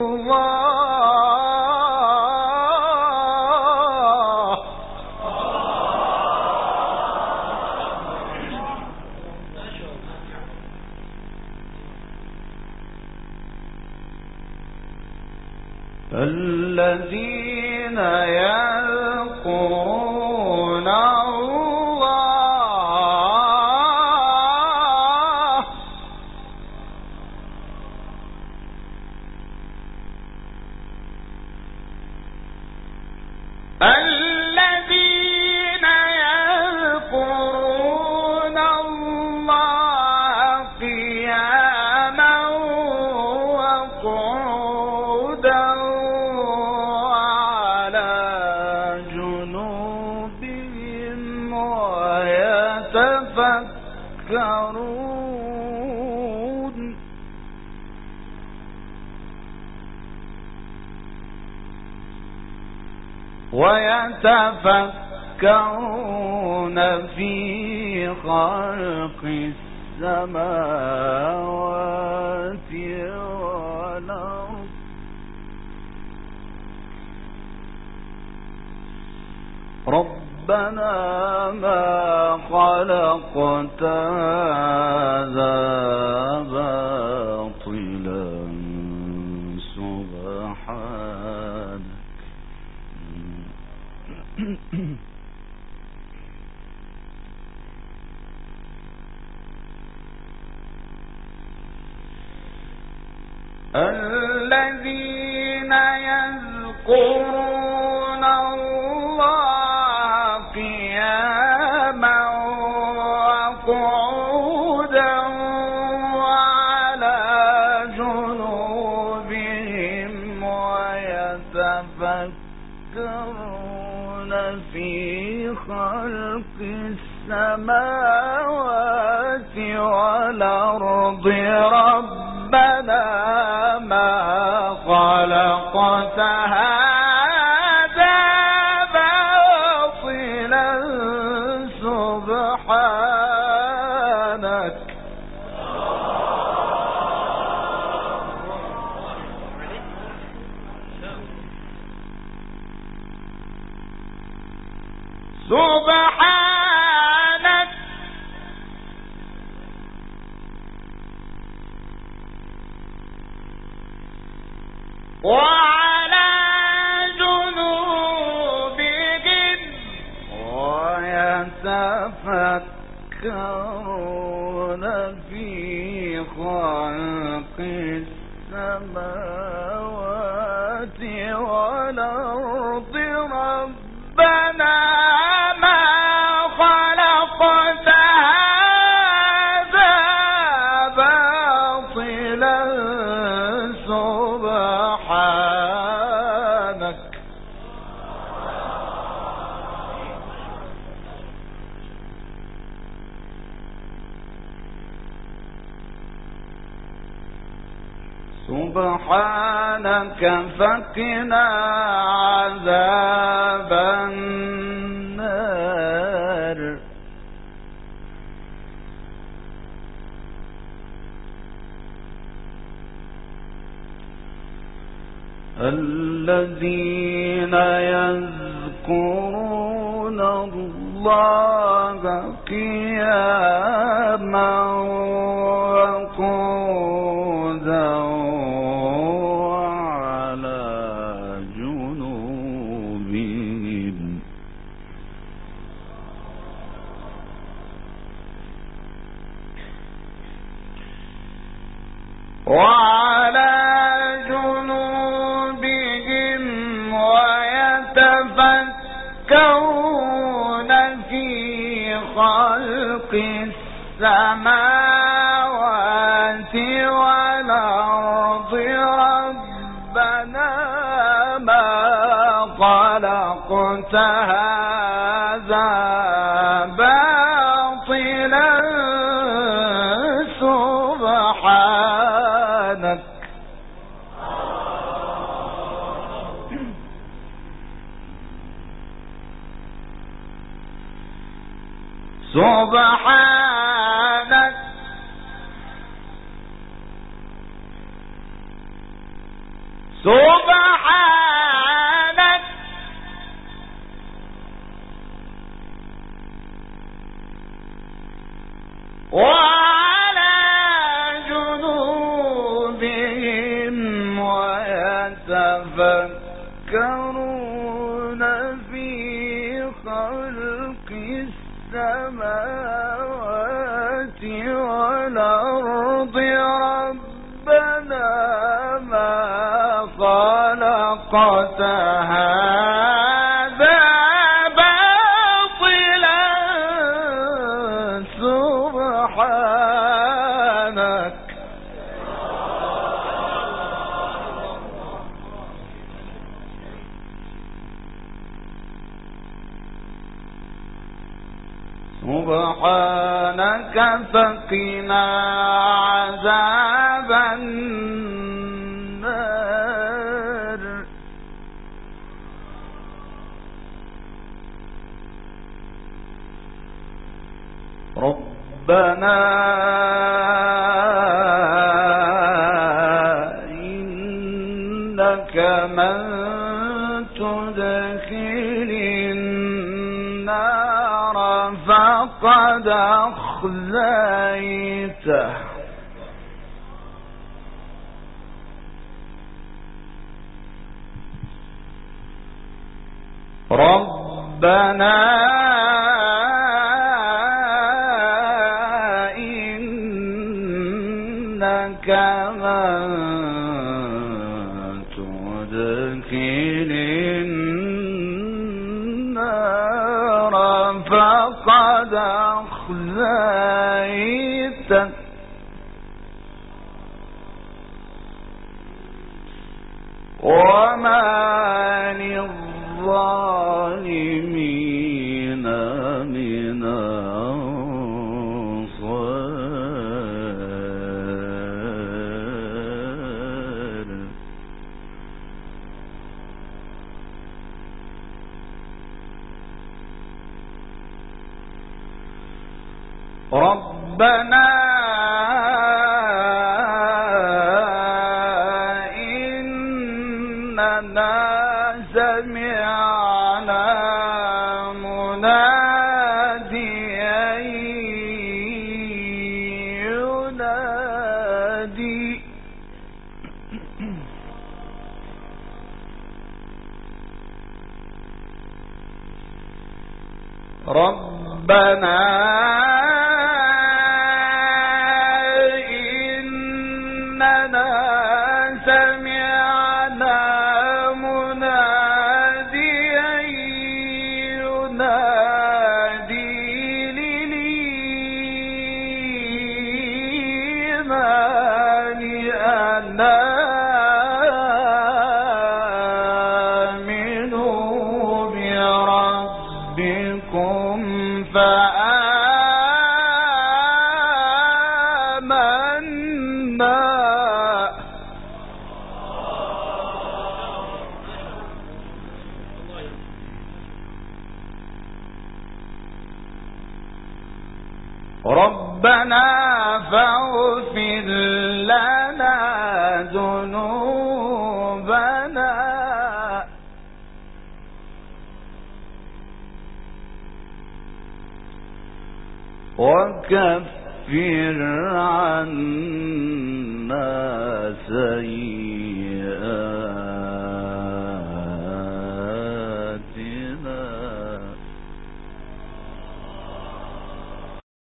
الذين يذكرون الله الذين يذكرون الله قياما وقعودا ويتفكرون في خلق السماوات والأرض ربنا ما خلقت هذا باطلا سبحانك الذين يذكرون الله قياما وقعودا وعلى جنوبهم ويتفكرون في خلق السماوات والأرض ربنا ما خلقت هذا باطلا سبحانك سبحانك وعلى جنوبهم ويتفكرون في خلق السماوات والأرض ربنا ما خلقت هذا باطلا سبحانك سبحانك فقنا عذاب النار الذين يذكرون الله قياما وقعودا وعلى جنوبهم وعلى جنوبهم ويتفكرون في خلق السماوات والأرض ربنا ما خلقت هذا باطلا سبحانك سبحانك سبحانك وعلى جنوبهم ويتفكرون في خلق السماوات والأرض ربنا ما خلقت هذا باطلا سبحانك سبحانك فقنا عذاب النار ربنا إنك من تدخل النار فقد أخزيته ربنا إنك من تدخل النار فقد أخزيته وما للظالمين من أنصار ربنا إننا سمعنا مناديا ينادي ربنا إننا سمعنا مناديا ينادي للإيمان أن آمنوا بربكم فآمنا ربنا فاغفر لنا ذنوبنا وكفر عنا سيئاتنا